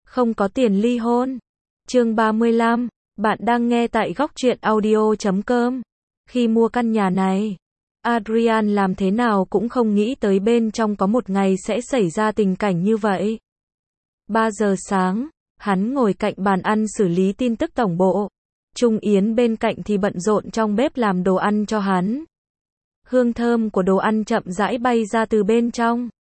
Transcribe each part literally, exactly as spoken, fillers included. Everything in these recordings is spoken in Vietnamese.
Không có tiền ly hôn. Chương ba mươi lăm, bạn đang nghe tại góc truyện audio chấm com. Khi mua căn nhà này, Adrian làm thế nào cũng không nghĩ tới bên trong có một ngày sẽ xảy ra tình cảnh như vậy. ba giờ sáng, hắn ngồi cạnh bàn ăn xử lý tin tức tổng bộ. Trung Yến bên cạnh thì bận rộn trong bếp làm đồ ăn cho hắn. Hương thơm của đồ ăn chậm rãi bay ra từ bên trong.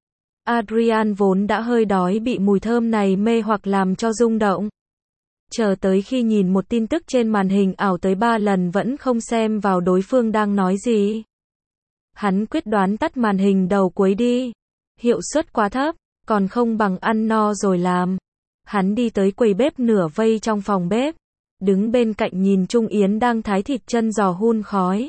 Adrian vốn đã hơi đói bị mùi thơm này mê hoặc làm cho rung động. Chờ tới khi nhìn một tin tức trên màn hình ảo tới ba lần vẫn không xem vào đối phương đang nói gì. Hắn quyết đoán tắt màn hình đầu cuối đi. Hiệu suất quá thấp, còn không bằng ăn no rồi làm. Hắn đi tới quầy bếp nửa vây trong phòng bếp. Đứng bên cạnh nhìn Trung Yến đang thái thịt chân giò hun khói.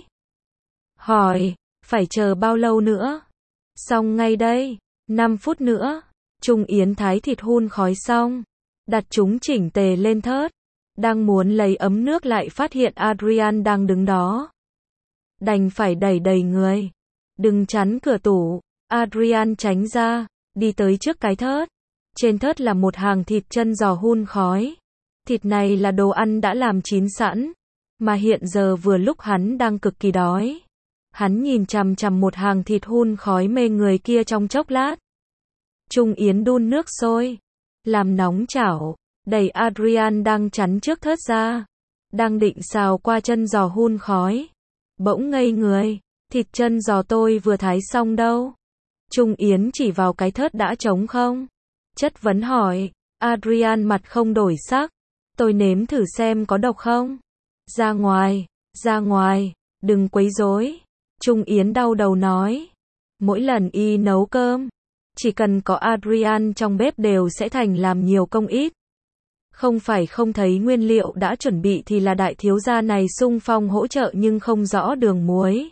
Hỏi, phải chờ bao lâu nữa? Xong ngay đây, năm phút nữa. Trung Yến thái thịt hun khói xong, đặt chúng chỉnh tề lên thớt. Đang muốn lấy ấm nước lại phát hiện Adrian đang đứng đó. Đành phải đẩy đầy người. Đừng chắn cửa tủ. Adrian tránh ra, đi tới trước cái thớt. Trên thớt là một hàng thịt chân giò hun khói. Thịt này là đồ ăn đã làm chín sẵn, mà hiện giờ vừa lúc hắn đang cực kỳ đói. Hắn nhìn chằm chằm một hàng thịt hun khói mê người kia trong chốc lát. Trung Yến đun nước sôi, làm nóng chảo, đẩy Adrian đang chắn trước thớt ra. Đang định xào qua chân giò hun khói. Bỗng ngây người, thịt chân giò tôi vừa thái xong đâu. Trung Yến chỉ vào cái thớt đã trống không. Chất vấn hỏi, Adrian mặt không đổi sắc. Tôi nếm thử xem có độc không. Ra ngoài, ra ngoài, đừng quấy rối. Trung Yến đau đầu nói. Mỗi lần y nấu cơm, chỉ cần có Adrian trong bếp đều sẽ thành làm nhiều công ít. Không phải không thấy nguyên liệu đã chuẩn bị thì là đại thiếu gia này xung phong hỗ trợ nhưng không rõ đường muối.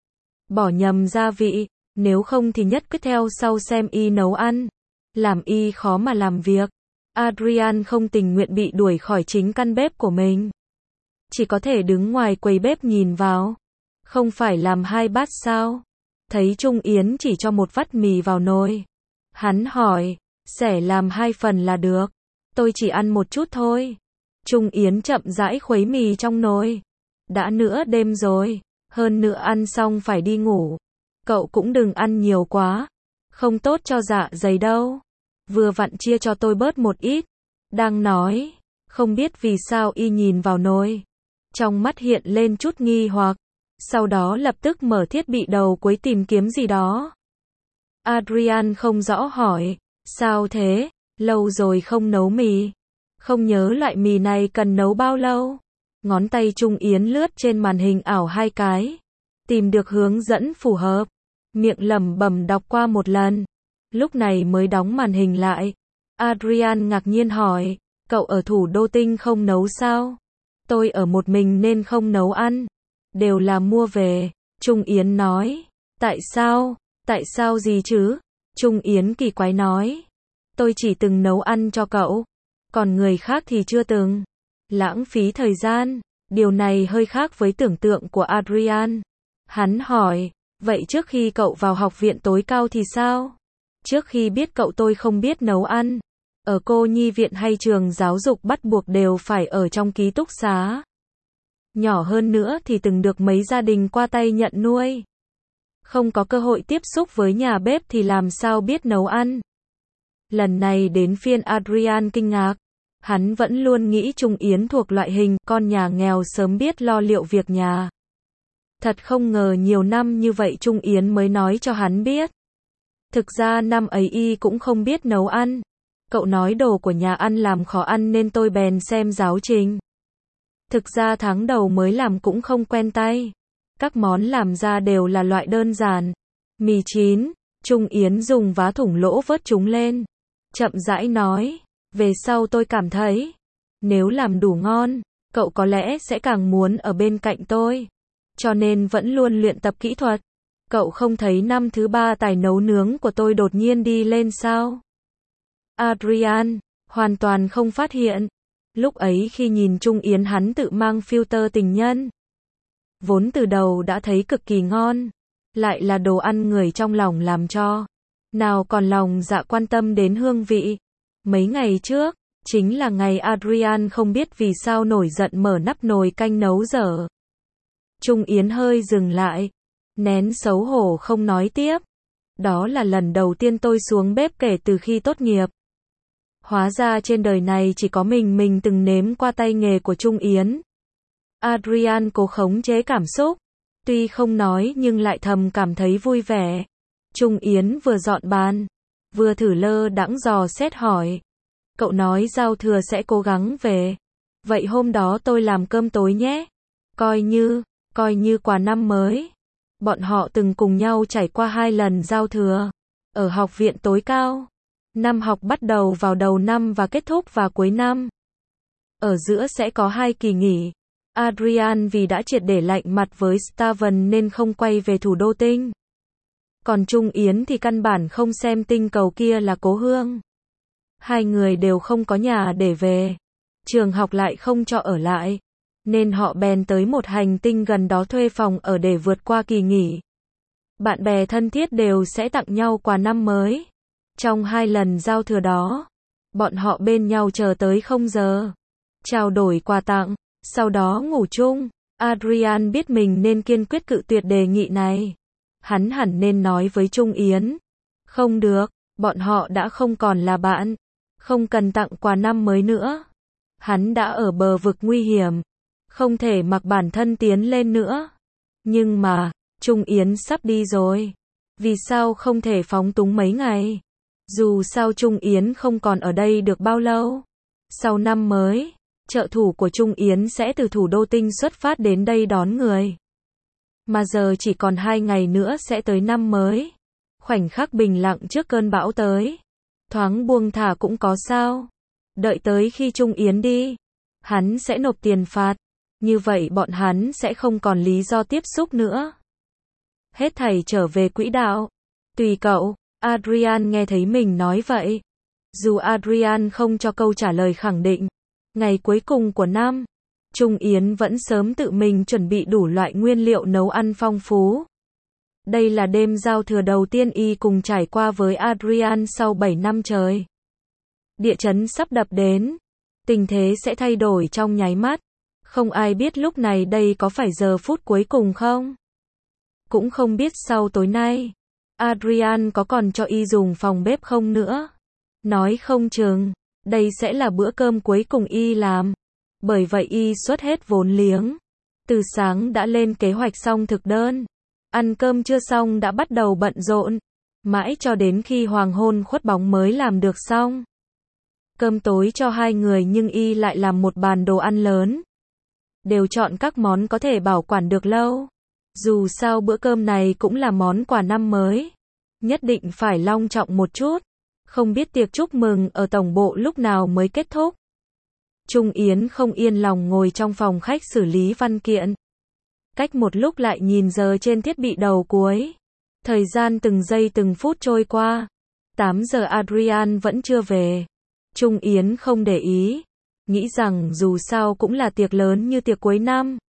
Bỏ nhầm gia vị, nếu không thì nhất quyết theo sau xem y nấu ăn. Làm y khó mà làm việc. Adrian không tình nguyện bị đuổi khỏi chính căn bếp của mình. Chỉ có thể đứng ngoài quầy bếp nhìn vào. Không phải làm hai bát sao? Thấy Trung Yến chỉ cho một vắt mì vào nồi. Hắn hỏi, xẻ làm hai phần là được. Tôi chỉ ăn một chút thôi. Trung Yến chậm rãi khuấy mì trong nồi. Đã nửa đêm rồi, hơn nữa ăn xong phải đi ngủ. Cậu cũng đừng ăn nhiều quá. Không tốt cho dạ dày đâu. Vừa vặn chia cho tôi bớt một ít. Đang nói, không biết vì sao y nhìn vào nồi. Trong mắt hiện lên chút nghi hoặc. Sau đó lập tức mở thiết bị đầu cuối tìm kiếm gì đó. Adrian không rõ hỏi, sao thế, lâu rồi không nấu mì. Không nhớ loại mì này cần nấu bao lâu. Ngón tay Trung Yến lướt trên màn hình ảo hai cái. Tìm được hướng dẫn phù hợp. Miệng lẩm bẩm đọc qua một lần. Lúc này mới đóng màn hình lại. Adrian ngạc nhiên hỏi, cậu ở thủ đô tinh không nấu sao? Tôi ở một mình nên không nấu ăn. Đều là mua về. Trung Yến nói. Tại sao? Tại sao gì chứ? Trung Yến kỳ quái nói. Tôi chỉ từng nấu ăn cho cậu. Còn người khác thì chưa từng. Lãng phí thời gian. Điều này hơi khác với tưởng tượng của Adrian. Hắn hỏi, vậy trước khi cậu vào học viện tối cao thì sao? Trước khi biết cậu tôi không biết nấu ăn. Ở cô nhi viện hay trường giáo dục bắt buộc đều phải ở trong ký túc xá. Nhỏ hơn nữa thì từng được mấy gia đình qua tay nhận nuôi. Không có cơ hội tiếp xúc với nhà bếp thì làm sao biết nấu ăn. Lần này đến phiên Adrian kinh ngạc. Hắn vẫn luôn nghĩ Trung Yến thuộc loại hình con nhà nghèo sớm biết lo liệu việc nhà. Thật không ngờ nhiều năm như vậy Trung Yến mới nói cho hắn biết. Thực ra năm ấy y cũng không biết nấu ăn. Cậu nói đồ của nhà ăn làm khó ăn nên tôi bèn xem giáo trình. Thực ra tháng đầu mới làm cũng không quen tay. Các món làm ra đều là loại đơn giản. Mì chín, Trung Yến dùng vá thủng lỗ vớt chúng lên. Chậm rãi nói, về sau tôi cảm thấy, nếu làm đủ ngon, cậu có lẽ sẽ càng muốn ở bên cạnh tôi. Cho nên vẫn luôn luyện tập kỹ thuật. Cậu không thấy năm thứ ba tài nấu nướng của tôi đột nhiên đi lên sao? Adrian, hoàn toàn không phát hiện. Lúc ấy khi nhìn Trung Yến hắn tự mang filter tình nhân. Vốn từ đầu đã thấy cực kỳ ngon. Lại là đồ ăn người trong lòng làm cho. Nào còn lòng dạ quan tâm đến hương vị. Mấy ngày trước, chính là ngày Adrian không biết vì sao nổi giận mở nắp nồi canh nấu dở. Trung Yến hơi dừng lại, nén xấu hổ không nói tiếp. Đó là lần đầu tiên tôi xuống bếp kể từ khi tốt nghiệp. Hóa ra trên đời này chỉ có mình mình từng nếm qua tay nghề của Trung Yến. Adrian cố khống chế cảm xúc, tuy không nói nhưng lại thầm cảm thấy vui vẻ. Trung Yến vừa dọn bàn, vừa thử lơ đãng dò xét hỏi. Cậu nói giao thừa sẽ cố gắng về. Vậy hôm đó tôi làm cơm tối nhé. Coi như, coi như quà năm mới. Bọn họ từng cùng nhau trải qua hai lần giao thừa. Ở học viện tối cao. Năm học bắt đầu vào đầu năm và kết thúc vào cuối năm. Ở giữa sẽ có hai kỳ nghỉ. Adrian vì đã triệt để lạnh mặt với Steven nên không quay về thủ đô tinh. Còn Trung Yến thì căn bản không xem tinh cầu kia là cố hương. Hai người đều không có nhà để về. Trường học lại không cho ở lại. Nên họ bèn tới một hành tinh gần đó thuê phòng ở để vượt qua kỳ nghỉ. Bạn bè thân thiết đều sẽ tặng nhau quà năm mới. Trong hai lần giao thừa đó, bọn họ bên nhau chờ tới không giờ. Trao đổi quà tặng, sau đó ngủ chung. Adrian biết mình nên kiên quyết cự tuyệt đề nghị này. Hắn hẳn nên nói với Trung Yến. Không được, bọn họ đã không còn là bạn. Không cần tặng quà năm mới nữa. Hắn đã ở bờ vực nguy hiểm. Không thể mặc bản thân tiến lên nữa. Nhưng mà, Trung Yến sắp đi rồi. Vì sao không thể phóng túng mấy ngày? Dù sao Trung Yến không còn ở đây được bao lâu. Sau năm mới, trợ thủ của Trung Yến sẽ từ thủ đô tinh xuất phát đến đây đón người. Mà giờ chỉ còn hai ngày nữa sẽ tới năm mới. Khoảnh khắc bình lặng trước cơn bão tới. Thoáng buông thả cũng có sao. Đợi tới khi Trung Yến đi, hắn sẽ nộp tiền phạt. Như vậy bọn hắn sẽ không còn lý do tiếp xúc nữa. Hết thảy trở về quỹ đạo. Tùy cậu. Adrian nghe thấy mình nói vậy. Dù Adrian không cho câu trả lời khẳng định. Ngày cuối cùng của năm, Trung Yến vẫn sớm tự mình chuẩn bị đủ loại nguyên liệu nấu ăn phong phú. Đây là đêm giao thừa đầu tiên y cùng trải qua với Adrian sau bảy năm trời. Địa chấn sắp đập đến. Tình thế sẽ thay đổi trong nháy mắt. Không ai biết lúc này đây có phải giờ phút cuối cùng không? Cũng không biết sau tối nay, Adrian có còn cho y dùng phòng bếp không nữa. Nói không chừng, đây sẽ là bữa cơm cuối cùng y làm. Bởi vậy y xuất hết vốn liếng. Từ sáng đã lên kế hoạch xong thực đơn. Ăn cơm chưa xong đã bắt đầu bận rộn. Mãi cho đến khi hoàng hôn khuất bóng mới làm được xong. Cơm tối cho hai người nhưng y lại làm một bàn đồ ăn lớn. Đều chọn các món có thể bảo quản được lâu. Dù sao bữa cơm này cũng là món quà năm mới. Nhất định phải long trọng một chút. Không biết tiệc chúc mừng ở tổng bộ lúc nào mới kết thúc. Trung Yến không yên lòng ngồi trong phòng khách xử lý văn kiện. Cách một lúc lại nhìn giờ trên thiết bị đầu cuối. Thời gian từng giây từng phút trôi qua. tám giờ Adrian vẫn chưa về. Trung Yến không để ý. Nghĩ rằng dù sao cũng là tiệc lớn như tiệc cuối năm.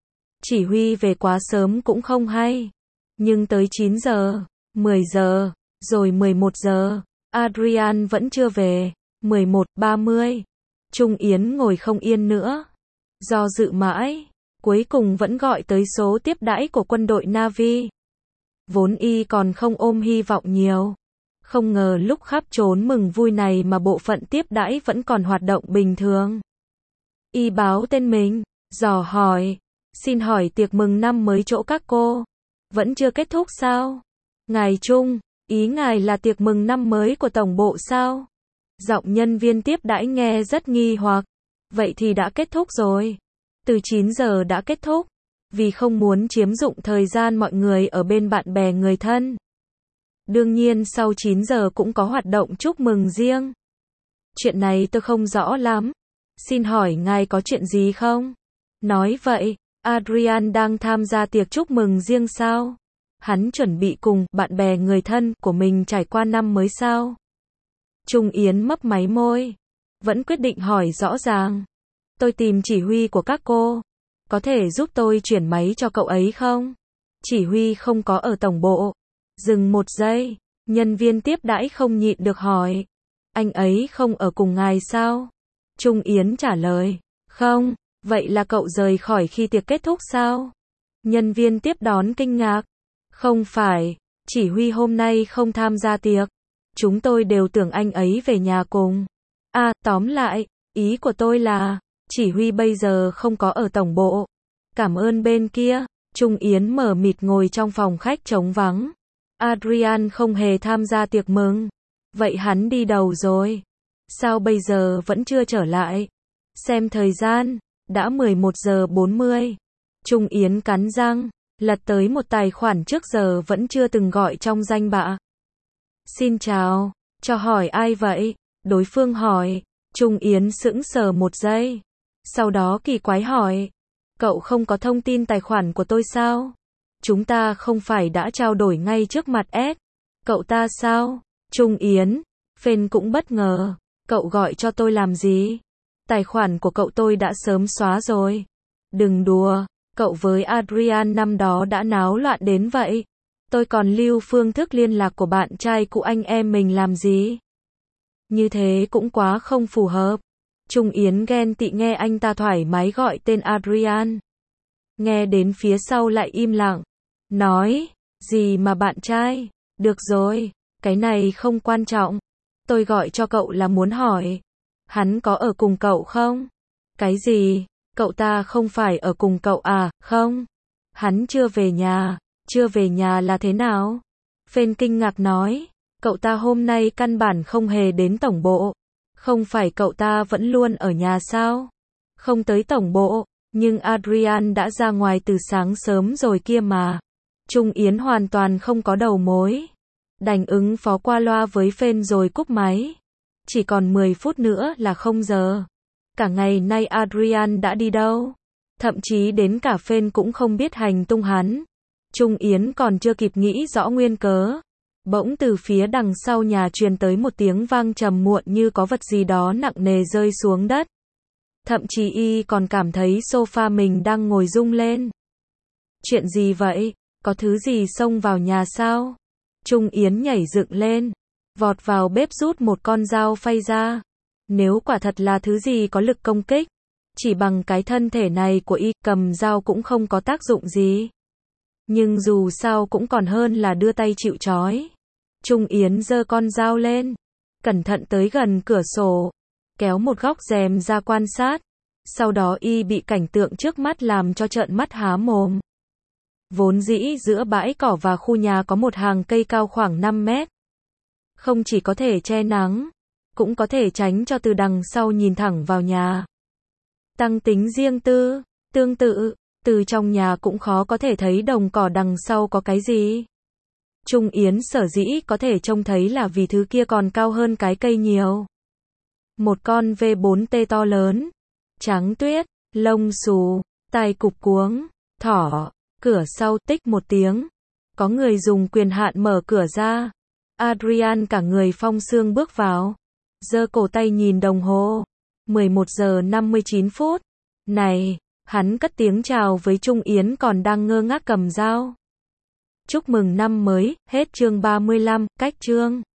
Chỉ huy về quá sớm cũng không hay. Nhưng tới chín giờ, mười giờ, rồi mười một giờ, Adrian vẫn chưa về. mười một ba mươi. Trung Yến ngồi không yên nữa. Do dự mãi, cuối cùng vẫn gọi tới số tiếp đãi của quân đội Navy. Vốn y còn không ôm hy vọng nhiều. Không ngờ lúc khắp trốn mừng vui này mà bộ phận tiếp đãi vẫn còn hoạt động bình thường. Y báo tên mình, dò hỏi. Xin hỏi tiệc mừng năm mới chỗ các cô vẫn chưa kết thúc sao? Ngài Trung, ý ngài là tiệc mừng năm mới của tổng bộ sao? Giọng nhân viên tiếp đãi nghe rất nghi hoặc. Vậy thì đã kết thúc rồi. Từ chín giờ đã kết thúc. Vì không muốn chiếm dụng thời gian mọi người ở bên bạn bè người thân. Đương nhiên sau chín giờ cũng có hoạt động chúc mừng riêng. Chuyện này tôi không rõ lắm. Xin hỏi ngài có chuyện gì không? Nói vậy, Adrian đang tham gia tiệc chúc mừng riêng sao? Hắn chuẩn bị cùng bạn bè người thân của mình trải qua năm mới sao? Trung Yến mấp máy môi. Vẫn quyết định hỏi rõ ràng. Tôi tìm chỉ huy của các cô. Có thể giúp tôi chuyển máy cho cậu ấy không? Chỉ huy không có ở tổng bộ. Dừng một giây. Nhân viên tiếp đãi không nhịn được hỏi. Anh ấy không ở cùng ngài sao? Trung Yến trả lời. Không, vậy là cậu rời khỏi khi tiệc kết thúc sao? Nhân viên tiếp đón kinh ngạc. Không phải, chỉ huy hôm nay không tham gia tiệc. Chúng tôi đều tưởng anh ấy về nhà cùng. À, tóm lại, ý của tôi là, chỉ huy bây giờ không có ở tổng bộ. Cảm ơn bên kia. Trung Yến mờ mịt ngồi trong phòng khách trống vắng. Adrian không hề tham gia tiệc mừng. Vậy hắn đi đâu rồi? Sao bây giờ vẫn chưa trở lại? Xem thời gian, đã mười một giờ bốn mươi. Trung Yến cắn răng, lật tới một tài khoản trước giờ vẫn chưa từng gọi trong danh bạ. Xin chào, cho hỏi ai vậy? Đối phương hỏi. Trung Yến sững sờ một giây. Sau đó kỳ quái hỏi. Cậu không có thông tin tài khoản của tôi sao? Chúng ta không phải đã trao đổi ngay trước mặt S. Cậu ta sao? Trung Yến. Phên cũng bất ngờ. Cậu gọi cho tôi làm gì? Tài khoản của cậu tôi đã sớm xóa rồi. Đừng đùa, cậu với Adrian năm đó đã náo loạn đến vậy. Tôi còn lưu phương thức liên lạc của bạn trai của anh em mình làm gì? Như thế cũng quá không phù hợp. Trung Yến ghen tị nghe anh ta thoải mái gọi tên Adrian. Nghe đến phía sau lại im lặng. Nói, gì mà bạn trai? Được rồi, cái này không quan trọng. Tôi gọi cho cậu là muốn hỏi. Hắn có ở cùng cậu không? Cái gì? Cậu ta không phải ở cùng cậu à? Không. Hắn chưa về nhà. Chưa về nhà là thế nào? Phên kinh ngạc nói. Cậu ta hôm nay căn bản không hề đến tổng bộ. Không phải cậu ta vẫn luôn ở nhà sao? Không tới tổng bộ, nhưng Adrian đã ra ngoài từ sáng sớm rồi kia mà. Trung Yến hoàn toàn không có đầu mối. Đành ứng phó qua loa với Phên rồi cúp máy. Chỉ còn mười phút nữa là không giờ. Cả ngày nay Adrian đã đi đâu? Thậm chí đến cả Phên cũng không biết hành tung hắn. Trung Yến còn chưa kịp nghĩ rõ nguyên cớ. Bỗng từ phía đằng sau nhà truyền tới một tiếng vang trầm muộn như có vật gì đó nặng nề rơi xuống đất. Thậm chí y còn cảm thấy sofa mình đang ngồi rung lên. Chuyện gì vậy? Có thứ gì xông vào nhà sao? Trung Yến nhảy dựng lên, vọt vào bếp rút một con dao phay ra. Nếu quả thật là thứ gì có lực công kích, chỉ bằng cái thân thể này của y, cầm dao cũng không có tác dụng gì. Nhưng dù sao cũng còn hơn là đưa tay chịu trói. Trung Yến giơ con dao lên, cẩn thận tới gần cửa sổ, kéo một góc rèm ra quan sát. Sau đó y bị cảnh tượng trước mắt làm cho trợn mắt há mồm. Vốn dĩ giữa bãi cỏ và khu nhà có một hàng cây cao khoảng năm mét. Không chỉ có thể che nắng, cũng có thể tránh cho từ đằng sau nhìn thẳng vào nhà. Tăng tính riêng tư, tương tự, từ trong nhà cũng khó có thể thấy đồng cỏ đằng sau có cái gì. Trung Yến sở dĩ có thể trông thấy là vì thứ kia còn cao hơn cái cây nhiều. Một con V bốn T to lớn, trắng tuyết, lông xù, tai cụp cuống, thỏ, cửa sau tích một tiếng. Có người dùng quyền hạn mở cửa ra. Adrian cả người phong sương bước vào. Giơ cổ tay nhìn đồng hồ. mười một giờ năm mươi chín phút. Này, hắn cất tiếng chào với Trung Yến còn đang ngơ ngác cầm dao. Chúc mừng năm mới, hết chương ba mươi lăm, cách chương.